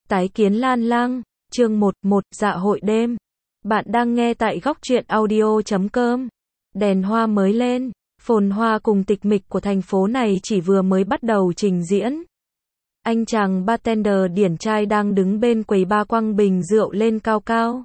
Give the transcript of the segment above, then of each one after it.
Tái kiến Lan Lang, chương 11, dạ hội đêm. Bạn đang nghe tại góc truyện audio.com. Đèn hoa mới lên, phồn hoa cùng tịch mịch của thành phố này chỉ vừa mới bắt đầu trình diễn. Anh chàng bartender điển trai đang đứng bên quầy bar quăng bình rượu lên cao cao,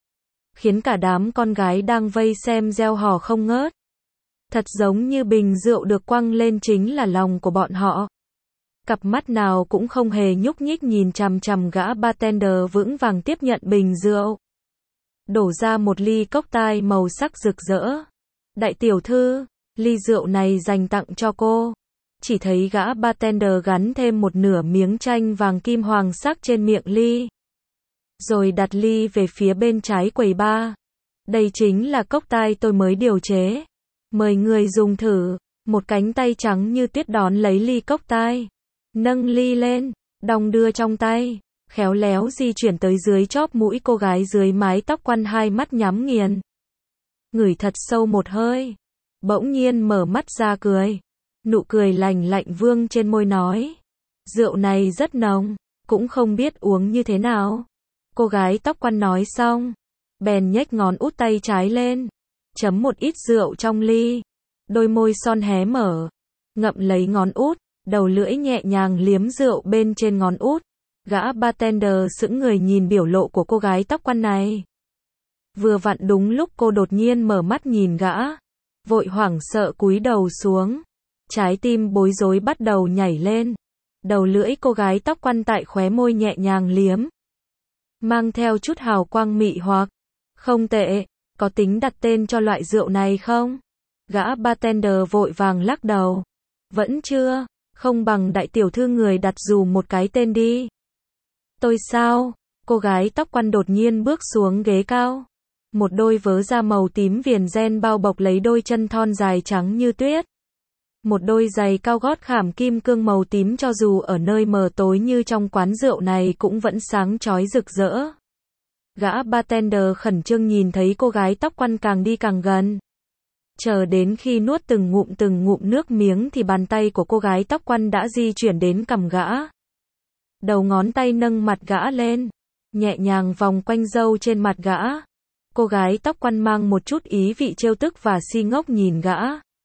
khiến cả đám con gái đang vây xem reo hò không ngớt. Thật giống như bình rượu được quăng lên chính là lòng của bọn họ. Cặp mắt nào cũng không hề nhúc nhích nhìn chằm chằm gã bartender vững vàng tiếp nhận bình rượu. Đổ ra một ly cocktail màu sắc rực rỡ. Đại tiểu thư, ly rượu này dành tặng cho cô. Chỉ thấy gã bartender gắn thêm một nửa miếng chanh vàng kim hoàng sắc trên miệng ly. Rồi đặt ly về phía bên trái quầy bar. Đây chính là cocktail tôi mới điều chế. Mời người dùng thử. Một cánh tay trắng như tuyết đón lấy ly cocktail. Nâng ly lên, đong đưa trong tay, khéo léo di chuyển tới dưới chóp mũi cô gái dưới mái tóc quăn, hai mắt nhắm nghiền. Ngửi thật sâu một hơi, bỗng nhiên mở mắt ra cười. Nụ cười lành lạnh vương trên môi nói, rượu này rất nồng, cũng không biết uống như thế nào. Cô gái tóc quăn nói xong, bèn nhếch ngón út tay trái lên, chấm một ít rượu trong ly. Đôi môi son hé mở, ngậm lấy ngón út. Đầu lưỡi nhẹ nhàng liếm rượu bên trên ngón út. Gã bartender sững người nhìn biểu lộ của cô gái tóc quăn này. Vừa vặn đúng lúc cô đột nhiên mở mắt nhìn gã, vội hoảng sợ cúi đầu xuống. Trái tim bối rối bắt đầu nhảy lên. Đầu lưỡi cô gái tóc quăn tại khóe môi nhẹ nhàng liếm, mang theo chút hào quang mị hoặc. Không tệ, có tính đặt tên cho loại rượu này không? Gã bartender vội vàng lắc đầu. Vẫn chưa. Không bằng đại tiểu thư người đặt dù một cái tên đi. Tôi sao? Cô gái tóc quăn đột nhiên bước xuống ghế cao. Một đôi vớ da màu tím viền ren bao bọc lấy đôi chân thon dài trắng như tuyết. Một đôi giày cao gót khảm kim cương màu tím cho dù ở nơi mờ tối như trong quán rượu này cũng vẫn sáng chói rực rỡ. Gã bartender khẩn trương nhìn thấy cô gái tóc quăn càng đi càng gần. Chờ đến khi nuốt từng ngụm nước miếng thì bàn tay của cô gái tóc quăn đã di chuyển đến cằm gã. Đầu ngón tay nâng mặt gã lên, nhẹ nhàng vòng quanh râu trên mặt gã. Cô gái tóc quăn mang một chút ý vị trêu tức và si ngốc nhìn gã.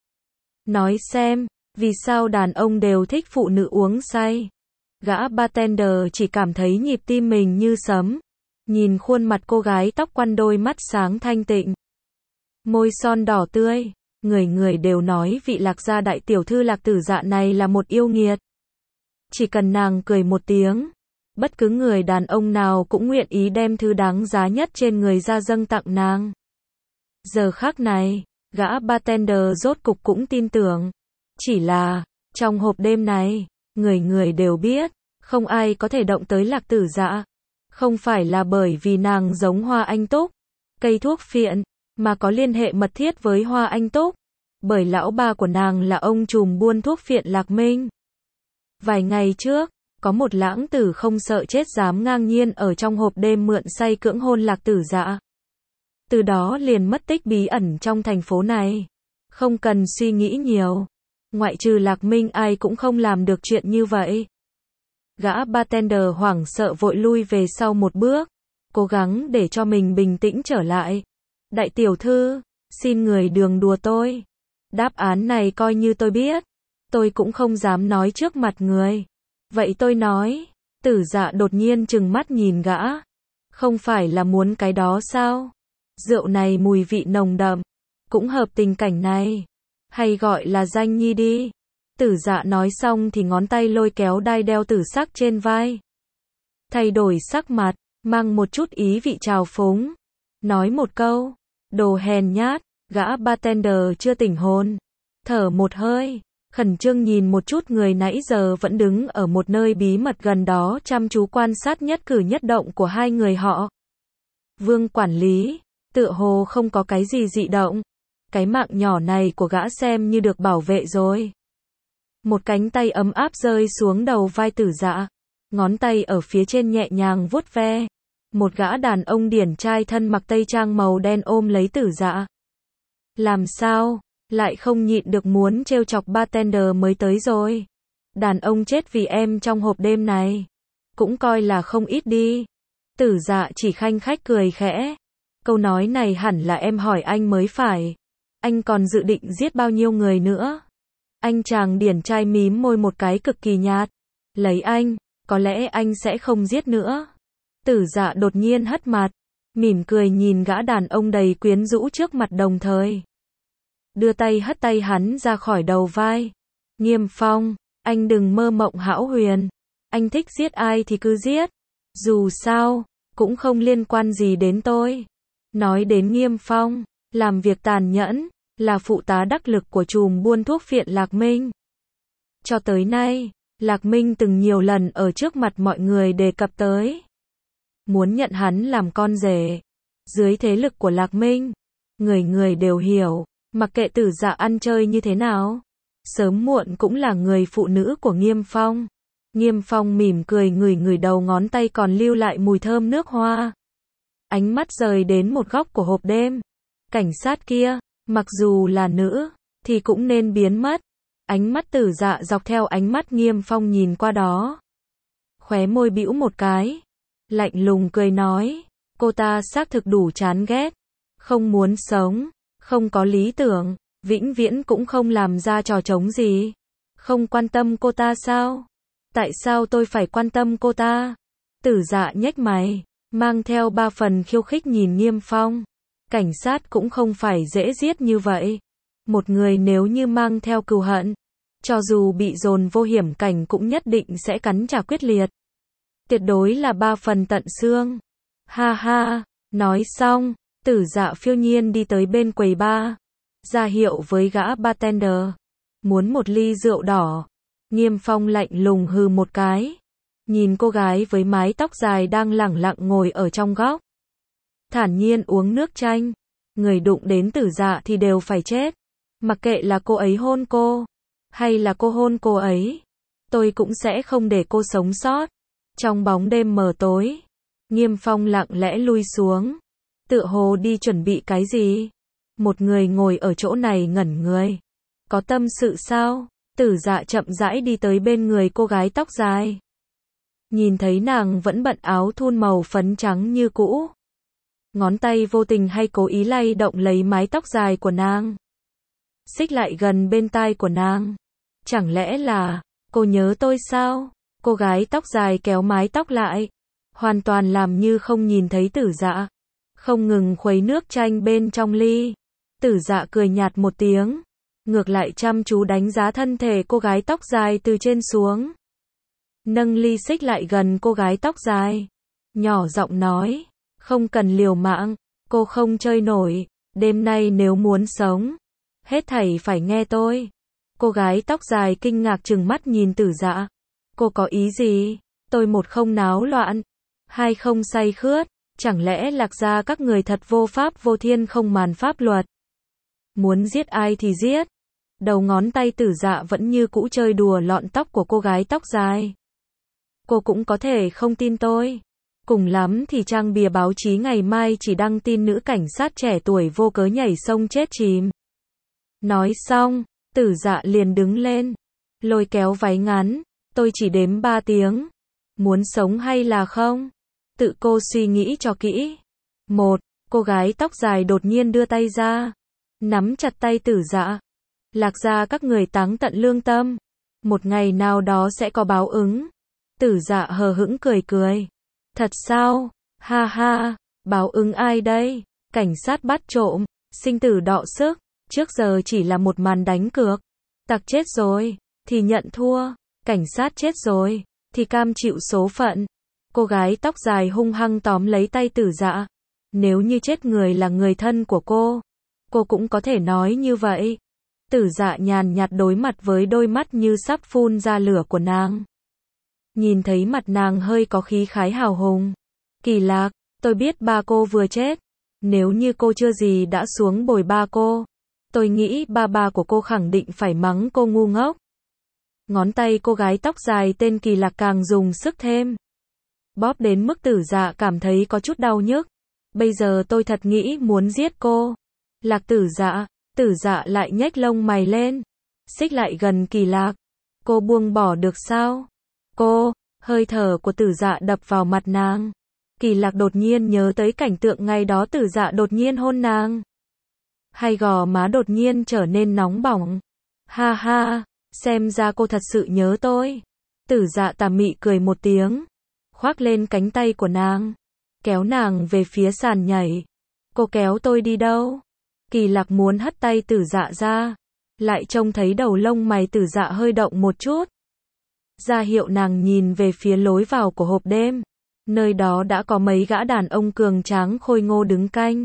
Nói xem, vì sao đàn ông đều thích phụ nữ uống say? Gã bartender chỉ cảm thấy nhịp tim mình như sấm. Nhìn khuôn mặt cô gái tóc quăn, đôi mắt sáng thanh tịnh, môi son đỏ tươi, người đều nói vị Lạc gia đại tiểu thư Lạc Tử Dạ này là một yêu nghiệt. Chỉ cần nàng cười một tiếng, bất cứ người đàn ông nào cũng nguyện ý đem thứ đáng giá nhất trên người ra dâng tặng nàng. Giờ khắc này, gã bartender rốt cục cũng tin tưởng. Chỉ là, trong hộp đêm này, người đều biết, không ai có thể động tới Lạc Tử Dạ. Không phải là bởi vì nàng giống hoa anh túc, cây thuốc phiện, mà có liên hệ mật thiết với hoa anh túc, bởi lão ba của nàng là ông trùm buôn thuốc phiện Lạc Minh. Vài ngày trước, có một lãng tử không sợ chết dám ngang nhiên ở trong hộp đêm mượn say cưỡng hôn Lạc Tử Dạ. Từ đó liền mất tích bí ẩn trong thành phố này. Không cần suy nghĩ nhiều, ngoại trừ Lạc Minh ai cũng không làm được chuyện như vậy. Gã bartender hoảng sợ vội lui về sau một bước, cố gắng để cho mình bình tĩnh trở lại. Đại tiểu thư, xin người đừng đùa tôi. Đáp án này coi như tôi biết, tôi cũng không dám nói trước mặt người. Vậy tôi nói. Tử Dạ đột nhiên trừng mắt nhìn gã. Không phải là muốn cái đó sao? Rượu này mùi vị nồng đậm, cũng hợp tình cảnh này. Hay gọi là danh nhi đi. Tử Dạ nói xong thì ngón tay lôi kéo đai đeo tử sắc trên vai. Thay đổi sắc mặt, mang một chút ý vị trào phúng. Nói một câu, đồ hèn nhát. Gã bartender chưa tỉnh hồn, thở một hơi, khẩn trương nhìn một chút người nãy giờ vẫn đứng ở một nơi bí mật gần đó chăm chú quan sát nhất cử nhất động của hai người họ. Vương quản lý, tựa hồ không có cái gì dị động. Cái mạng nhỏ này của gã xem như được bảo vệ rồi. Một cánh tay ấm áp rơi xuống đầu vai Tử Dạ, ngón tay ở phía trên nhẹ nhàng vuốt ve. Một gã đàn ông điển trai thân mặc tây trang màu đen ôm lấy Tử Dạ. Làm sao, lại không nhịn được muốn trêu chọc bartender mới tới rồi. Đàn ông chết vì em trong hộp đêm này. cũng coi là không ít đi. Tử Dạ chỉ khanh khách cười khẽ. Câu nói này hẳn là em hỏi anh mới phải. Anh còn dự định giết bao nhiêu người nữa? Anh chàng điển trai mím môi một cái cực kỳ nhạt. Lấy anh, có lẽ anh sẽ không giết nữa. Tử Dạ đột nhiên hất mặt, mỉm cười nhìn gã đàn ông đầy quyến rũ trước mặt đồng thời. Đưa tay hất tay hắn ra khỏi đầu vai. Nghiêm Phong, anh đừng mơ mộng hão huyền. Anh thích giết ai thì cứ giết. Dù sao, cũng không liên quan gì đến tôi. Nói đến Nghiêm Phong, làm việc tàn nhẫn, là phụ tá đắc lực của trùm buôn thuốc phiện Lạc Minh. Cho tới nay, Lạc Minh từng nhiều lần ở trước mặt mọi người đề cập tới. Muốn nhận hắn làm con rể. Dưới thế lực của Lạc Minh, người người đều hiểu, mặc kệ Tử Dạ ăn chơi như thế nào, sớm muộn cũng là người phụ nữ của Nghiêm Phong. Nghiêm Phong mỉm cười ngửi đầu ngón tay còn lưu lại mùi thơm nước hoa. Ánh mắt rời đến một góc của hộp đêm. Cảnh sát kia, mặc dù là nữ, thì cũng nên biến mất. Ánh mắt Tử Dạ dọc theo ánh mắt Nghiêm Phong nhìn qua đó. Khóe môi bĩu một cái. Lạnh lùng cười nói. Cô ta xác thực đủ chán ghét. Không muốn sống, không có lý tưởng, vĩnh viễn cũng không làm ra trò trống gì. Không quan tâm cô ta sao? Tại sao tôi phải quan tâm cô ta? Tử Dạ nhếch mày, mang theo ba phần khiêu khích nhìn Nghiêm Phong. Cảnh sát cũng không phải dễ giết như vậy. Một người nếu như mang theo cừu hận, cho dù bị dồn vô hiểm cảnh cũng nhất định sẽ cắn trả quyết liệt. Tuyệt đối là ba phần tận xương. Ha ha, nói xong, Tử Dạ phiêu nhiên đi tới bên quầy bar, ra hiệu với gã bartender. Muốn một ly rượu đỏ. Nghiêm Phong lạnh lùng hừ một cái. Nhìn cô gái với mái tóc dài đang lẳng lặng ngồi ở trong góc. Thản nhiên uống nước chanh. Người đụng đến Tử Dạ thì đều phải chết. Mặc kệ là cô ấy hôn cô, hay là cô hôn cô ấy, tôi cũng sẽ không để cô sống sót. Trong bóng đêm mờ tối, Nghiêm Phong lặng lẽ lui xuống. Tựa hồ đi chuẩn bị cái gì. Một người ngồi ở chỗ này ngẩn người. Có tâm sự sao? Tử Dạ chậm rãi đi tới bên người cô gái tóc dài. Nhìn thấy nàng vẫn bận áo thun màu phấn trắng như cũ. Ngón tay vô tình hay cố ý lay động lấy mái tóc dài của nàng. Xích lại gần bên tai của nàng. Chẳng lẽ là, cô nhớ tôi sao? Cô gái tóc dài kéo mái tóc lại. Hoàn toàn làm như không nhìn thấy Tử Dạ. Không ngừng khuấy nước chanh bên trong ly. Tử Dạ cười nhạt một tiếng. Ngược lại chăm chú đánh giá thân thể cô gái tóc dài từ trên xuống. Nâng ly xích lại gần cô gái tóc dài. Nhỏ giọng nói. Không cần liều mạng. Cô không chơi nổi. Đêm nay nếu muốn sống, hết thảy phải nghe tôi. Cô gái tóc dài kinh ngạc trừng mắt nhìn Tử Dạ. Cô có ý gì? Tôi một không náo loạn, hai không say khướt. Chẳng lẽ Lạc gia các người thật vô pháp vô thiên không màn pháp luật? Muốn giết ai thì giết. Đầu ngón tay Tử Dạ vẫn như cũ chơi đùa lọn tóc của cô gái tóc dài. Cô cũng có thể không tin tôi. Cùng lắm thì trang bìa báo chí ngày mai chỉ đăng tin nữ cảnh sát trẻ tuổi vô cớ nhảy sông chết chìm. Nói xong, Tử Dạ liền đứng lên, lôi kéo váy ngắn. Tôi chỉ đếm 3 tiếng. Muốn sống hay là không? Tự cô suy nghĩ cho kỹ. 1. Cô gái tóc dài đột nhiên đưa tay ra, nắm chặt tay Tử Dạ. Lạc gia các người táng tận lương tâm. Một ngày nào đó sẽ có báo ứng. Tử Dạ hờ hững cười cười. Thật sao? Ha ha, báo ứng ai đây? Cảnh sát bắt trộm, sinh tử đọ sức. Trước giờ chỉ là một màn đánh cược. Tặc chết rồi, thì nhận thua. Cảnh sát chết rồi, thì cam chịu số phận. Cô gái tóc dài hung hăng tóm lấy tay Tử Dạ. Nếu như chết người là người thân của cô cũng có thể nói như vậy. Tử Dạ nhàn nhạt đối mặt với đôi mắt như sắp phun ra lửa của nàng. Nhìn thấy mặt nàng hơi có khí khái hào hùng. Kỳ Lạc, tôi biết ba cô vừa chết. Nếu như cô chưa gì đã xuống bồi ba cô, tôi nghĩ ba của cô khẳng định phải mắng cô ngu ngốc. Ngón tay cô gái tóc dài tên Kỳ Lạc càng dùng sức thêm. Bóp đến mức Tử Dạ cảm thấy có chút đau nhức. Bây giờ tôi thật nghĩ muốn giết cô. Lạc Tử Dạ lại nhếch lông mày lên. Xích lại gần Kỳ Lạc. Cô buông bỏ được sao? Hơi thở của Tử Dạ đập vào mặt nàng. Kỳ Lạc đột nhiên nhớ tới cảnh tượng ngày đó Tử Dạ đột nhiên hôn nàng. Hai gò má đột nhiên trở nên nóng bỏng. Ha ha, xem ra cô thật sự nhớ tôi. Tử Dạ tà mị cười một tiếng, khoác lên cánh tay của nàng, kéo nàng về phía sàn nhảy. Cô kéo tôi đi đâu? Kỳ Lạc muốn hất tay Tử Dạ ra, lại trông thấy đầu lông mày Tử Dạ hơi động một chút. Ra hiệu nàng nhìn về phía lối vào của hộp đêm. Nơi đó đã có mấy gã đàn ông cường tráng khôi ngô đứng canh.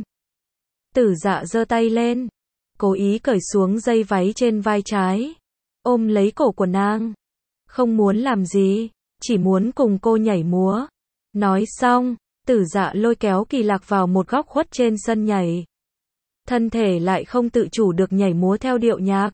Tử Dạ giơ tay lên, cố ý cởi xuống dây váy trên vai trái, ôm lấy cổ của nàng. Không muốn làm gì, chỉ muốn cùng cô nhảy múa. Nói xong, Tử Dạ lôi kéo Kỳ Lạc vào một góc khuất trên sân nhảy. Thân thể lại không tự chủ được nhảy múa theo điệu nhạc.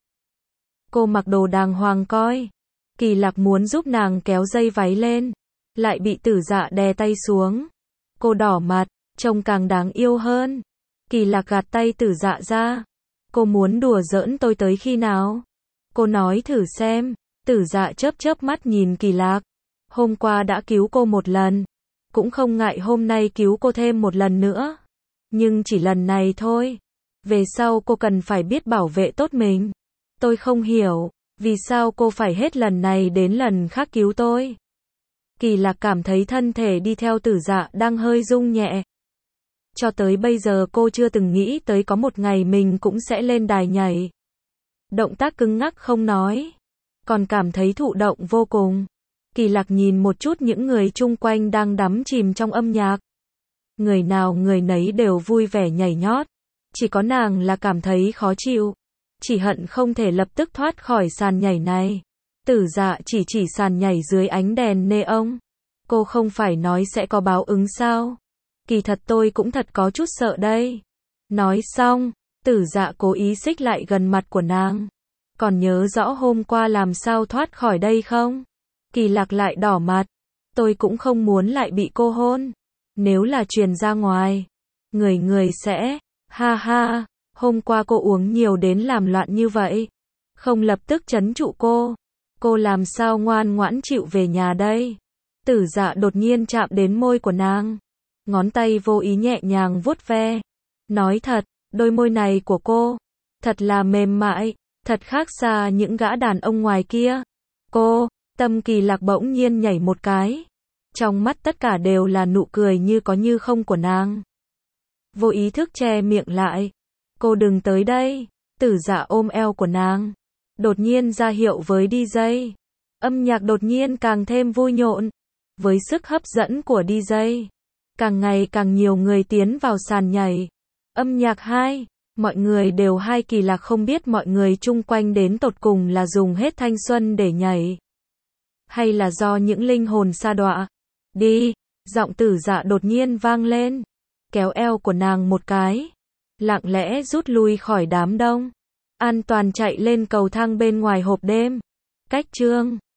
Cô mặc đồ đàng hoàng coi. Kỳ Lạc muốn giúp nàng kéo dây váy lên, lại bị Tử Dạ đè tay xuống. Cô đỏ mặt, trông càng đáng yêu hơn. Kỳ Lạc gạt tay Tử Dạ ra. Cô muốn đùa giỡn tôi tới khi nào? Cô nói thử xem. Tử Dạ chớp chớp mắt nhìn Kỳ Lạc. Hôm qua đã cứu cô một lần, cũng không ngại hôm nay cứu cô thêm một lần nữa. Nhưng chỉ lần này thôi. Về sau cô cần phải biết bảo vệ tốt mình. Tôi không hiểu, vì sao cô phải hết lần này đến lần khác cứu tôi. Kỳ Lạc cảm thấy thân thể đi theo Tử Dạ đang hơi rung nhẹ. Cho tới bây giờ cô chưa từng nghĩ tới có một ngày mình cũng sẽ lên đài nhảy. Động tác cứng ngắc không nói, còn cảm thấy thụ động vô cùng. Kỳ Lạc nhìn một chút những người chung quanh đang đắm chìm trong âm nhạc. Người nào người nấy đều vui vẻ nhảy nhót. Chỉ có nàng là cảm thấy khó chịu. Chỉ hận không thể lập tức thoát khỏi sàn nhảy này. Tử Dạ chỉ sàn nhảy dưới ánh đèn neon. Cô không phải nói sẽ có báo ứng sao? Kỳ thật tôi cũng thật có chút sợ đây. Nói xong, Tử Dạ cố ý xích lại gần mặt của nàng. Còn nhớ rõ hôm qua làm sao thoát khỏi đây không? Kỳ Lạc lại đỏ mặt. Tôi cũng không muốn lại bị cô hôn. Nếu là truyền ra ngoài, người sẽ, ha ha, hôm qua cô uống nhiều đến làm loạn như vậy. Không lập tức trấn trụ cô làm sao ngoan ngoãn chịu về nhà đây? Tử Dạ đột nhiên chạm đến môi của nàng. Ngón tay vô ý nhẹ nhàng vuốt ve. Nói thật, đôi môi này của cô, thật là mềm mại, thật khác xa những gã đàn ông ngoài kia. Tâm Kỳ Lạc bỗng nhiên nhảy một cái. Trong mắt tất cả đều là nụ cười như có như không của nàng. Vô ý thức che miệng lại. Cô đừng tới đây. Tử Dạ ôm eo của nàng, đột nhiên ra hiệu với DJ. Âm nhạc đột nhiên càng thêm vui nhộn. Với sức hấp dẫn của DJ, càng ngày càng nhiều người tiến vào sàn nhảy. Âm nhạc hay, mọi người đều hay. Kỳ Lạc không biết mọi người chung quanh đến tột cùng là dùng hết thanh xuân để nhảy, hay là do những linh hồn sa đọa. Đi, giọng Tử Dạ đột nhiên vang lên, kéo eo của nàng một cái, lặng lẽ rút lui khỏi đám đông, an toàn chạy lên cầu thang bên ngoài hộp đêm. Cách chương